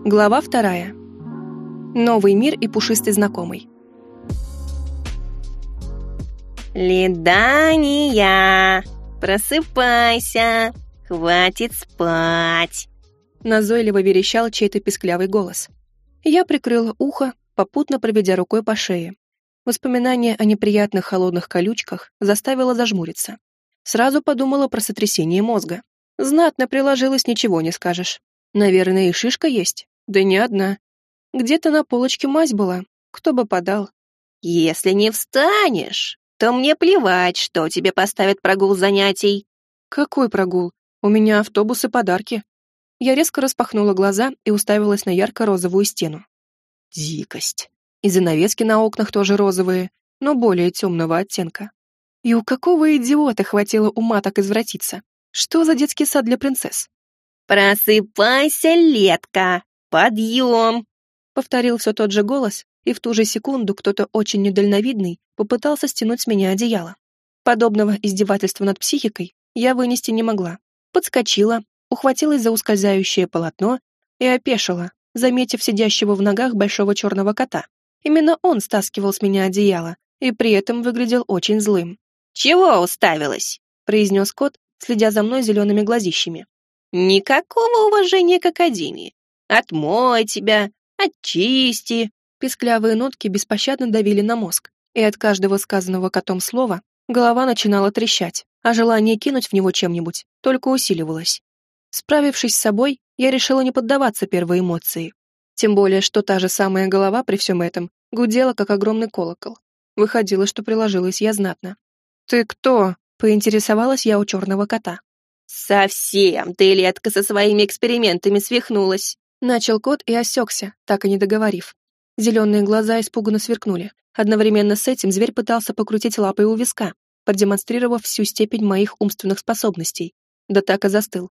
Глава 2. Новый мир и пушистый знакомый. «Ледания, просыпайся, хватит спать!» Назойливо верещал чей-то писклявый голос. Я прикрыла ухо, попутно проведя рукой по шее. Воспоминание о неприятных холодных колючках заставило зажмуриться. Сразу подумала про сотрясение мозга. Знатно приложилась, ничего не скажешь. Наверное, и шишка есть, да не одна. Где-то на полочке мазь была, кто бы подал. «Если не встанешь, то мне плевать, что тебе поставят прогул занятий». Какой прогул? У меня автобус и подарки. Я резко распахнула глаза и уставилась на ярко-розовую стену. Дикость. И занавески на окнах тоже розовые, но более темного оттенка. И у какого идиота хватило ума так извратиться? Что за детский сад для принцесс? «Просыпайся, Летка, подъем!» Повторил все тот же голос, и в ту же секунду кто-то очень недальновидный попытался стянуть с меня одеяло. Подобного издевательства над психикой я вынести не могла. Подскочила, ухватилась за ускользающее полотно и опешила, заметив сидящего в ногах большого черного кота. Именно он стаскивал с меня одеяло и при этом выглядел очень злым. «Чего уставилась?» — произнес кот, следя за мной зелеными глазищами. «Никакого уважения к академии. Отмой тебя, очисти». Писклявые нотки беспощадно давили на мозг, и от каждого сказанного котом слова голова начинала трещать, а желание кинуть в него чем-нибудь только усиливалось. Справившись с собой, я решила не поддаваться первой эмоции. Тем более, что та же самая голова при всем этом гудела, как огромный колокол. Выходило, что приложилась я знатно. «Ты кто?» — поинтересовалась я у черного кота. «Совсем ты, Летка, со своими экспериментами свихнулась!» Начал кот и осекся, так и не договорив. Зеленые глаза испуганно сверкнули. Одновременно с этим зверь пытался покрутить лапой у виска, продемонстрировав всю степень моих умственных способностей. Да так и застыл.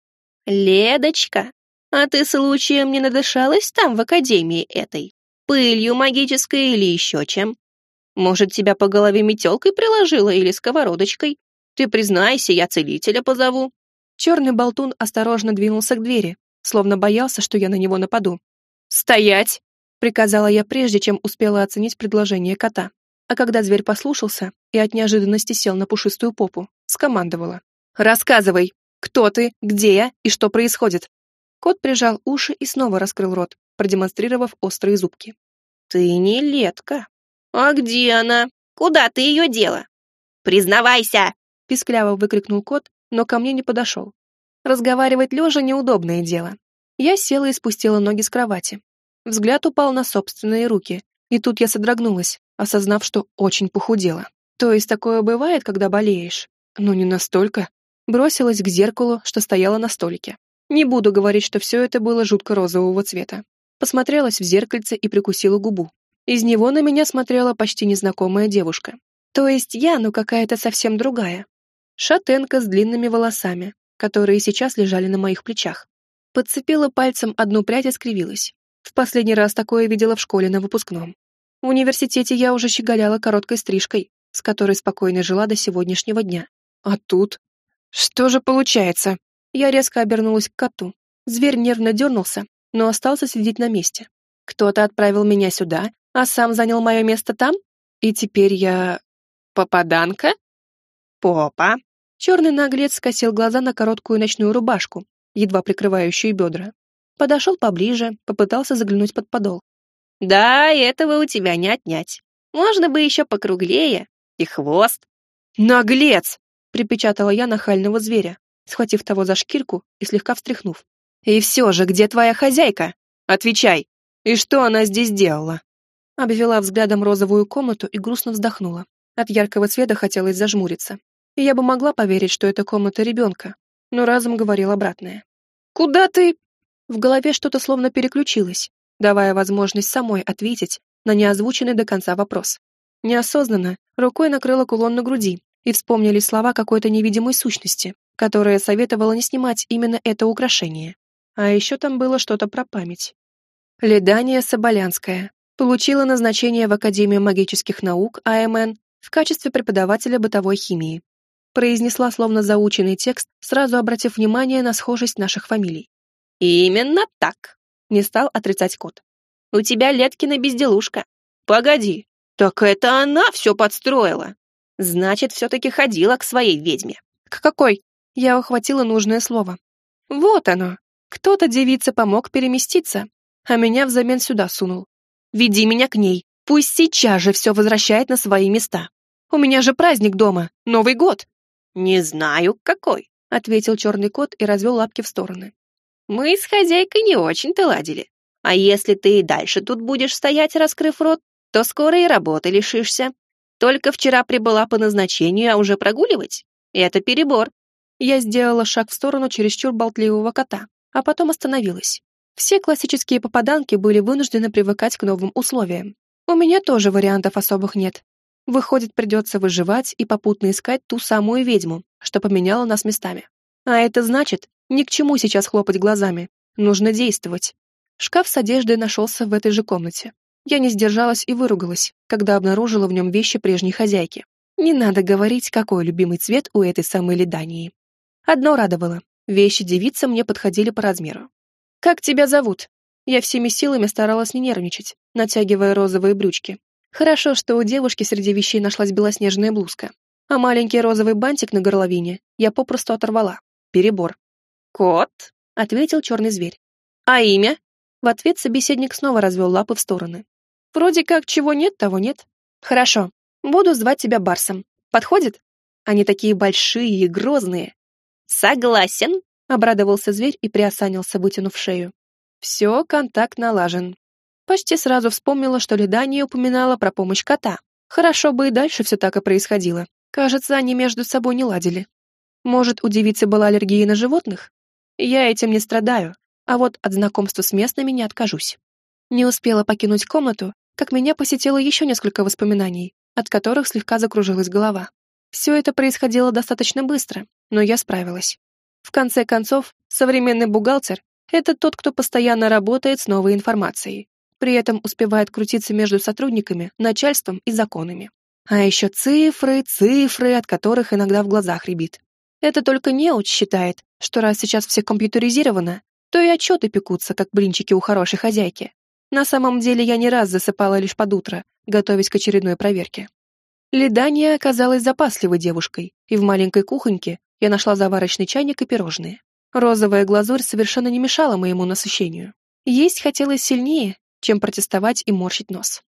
«Ледочка, а ты случаем не надышалась там в академии этой? Пылью магической или еще чем? Может, тебя по голове метелкой приложила или сковородочкой? Ты признайся, я целителя позову». Черный болтун осторожно двинулся к двери, словно боялся, что я на него нападу. «Стоять!» — приказала я прежде, чем успела оценить предложение кота. А когда зверь послушался и от неожиданности сел на пушистую попу, скомандовала. «Рассказывай, кто ты, где я и что происходит?» Кот прижал уши и снова раскрыл рот, продемонстрировав острые зубки. «Ты не Летка. А где она? Куда ты ее дела? Признавайся!» — пискляво выкрикнул кот, но ко мне не подошел. Разговаривать лежа неудобное дело. Я села и спустила ноги с кровати. Взгляд упал на собственные руки, и тут я содрогнулась, осознав, что очень похудела. То есть такое бывает, когда болеешь? Но не настолько. Бросилась к зеркалу, что стояло на столике. Не буду говорить, что все это было жутко розового цвета. Посмотрелась в зеркальце и прикусила губу. Из него на меня смотрела почти незнакомая девушка. То есть я, но какая-то совсем другая. Шатенка с длинными волосами, которые сейчас лежали на моих плечах. Подцепила пальцем одну прядь и скривилась. В последний раз такое видела в школе на выпускном. В университете я уже щеголяла короткой стрижкой, с которой спокойно жила до сегодняшнего дня. А тут... Что же получается? Я резко обернулась к коту. Зверь нервно дернулся, но остался сидеть на месте. Кто-то отправил меня сюда, а сам занял мое место там? И теперь я... попаданка? «Попа!» Черный наглец скосил глаза на короткую ночную рубашку, едва прикрывающую бедра. Подошел поближе, попытался заглянуть под подол. «Да, этого у тебя не отнять. Можно бы еще покруглее. И хвост». «Наглец!» — припечатала я нахального зверя, схватив того за шкирку и слегка встряхнув. «И все же, где твоя хозяйка? Отвечай! И что она здесь делала?» Обвела взглядом розовую комнату и грустно вздохнула. От яркого цвета хотелось зажмуриться. И я бы могла поверить, что это комната ребенка, но разум говорил обратное. «Куда ты?» В голове что-то словно переключилось, давая возможность самой ответить на неозвученный до конца вопрос. Неосознанно рукой накрыла кулон на груди, и вспомнились слова какой-то невидимой сущности, которая советовала не снимать именно это украшение. А еще там было что-то про память. Ледания Соболянская получила назначение в Академию магических наук АМН в качестве преподавателя бытовой химии. Произнесла словно заученный текст, сразу обратив внимание на схожесть наших фамилий. «Именно так. Не стал отрицать кот. У тебя Леткина безделушка. Погоди, так это она все подстроила. Значит, все-таки ходила к своей ведьме. К какой? Я ухватила нужное слово. Вот оно. Кто-то девице помог переместиться, а меня взамен сюда сунул. Веди меня к ней. Пусть сейчас же все возвращает на свои места. У меня же праздник дома, Новый год. Не знаю, какой, ответил черный кот и развел лапки в стороны. Мы с хозяйкой не очень-то ладили. А если ты и дальше тут будешь стоять, раскрыв рот, то скоро и работы лишишься. Только вчера прибыла по назначению, а уже прогуливать? Это перебор. Я сделала шаг в сторону чересчур болтливого кота, а потом остановилась. Все классические попаданки были вынуждены привыкать к новым условиям. У меня тоже вариантов особых нет. Выходит, придется выживать и попутно искать ту самую ведьму, что поменяла нас местами. А это значит, ни к чему сейчас хлопать глазами. Нужно действовать. Шкаф с одеждой нашелся в этой же комнате. Я не сдержалась и выругалась, когда обнаружила в нем вещи прежней хозяйки. Не надо говорить, какой любимый цвет у этой самой Лидании. Одно радовало. Вещи девицы мне подходили по размеру. «Как тебя зовут?» Я всеми силами старалась не нервничать, натягивая розовые брючки. Хорошо, что у девушки среди вещей нашлась белоснежная блузка, а маленький розовый бантик на горловине я попросту оторвала. Перебор. «Кот», — ответил черный зверь. «А имя?» В ответ собеседник снова развел лапы в стороны. «Вроде как чего нет, того нет. Хорошо, буду звать тебя Барсом. Подходит? Они такие большие и грозные». «Согласен», — обрадовался зверь и приосанился, вытянув шею. «Все, контакт налажен». Почти сразу вспомнила, что Лидания упоминала про помощь кота. Хорошо бы и дальше все так и происходило. Кажется, они между собой не ладили. Может, у девицы была аллергия на животных? Я этим не страдаю, а вот от знакомства с местными не откажусь. Не успела покинуть комнату, как меня посетило еще несколько воспоминаний, от которых слегка закружилась голова. Все это происходило достаточно быстро, но я справилась. В конце концов, современный бухгалтер — это тот, кто постоянно работает с новой информацией, при этом успевает крутиться между сотрудниками, начальством и законами. А еще цифры, от которых иногда в глазах рябит. Это только неуч считает, что раз сейчас все компьютеризировано, то и отчеты пекутся, как блинчики у хорошей хозяйки. На самом деле я не раз засыпала лишь под утро, готовясь к очередной проверке. Лидания оказалась запасливой девушкой, и в маленькой кухоньке я нашла заварочный чайник и пирожные. Розовая глазурь совершенно не мешала моему насыщению. Есть хотелось сильнее, чем протестовать и морщить нос.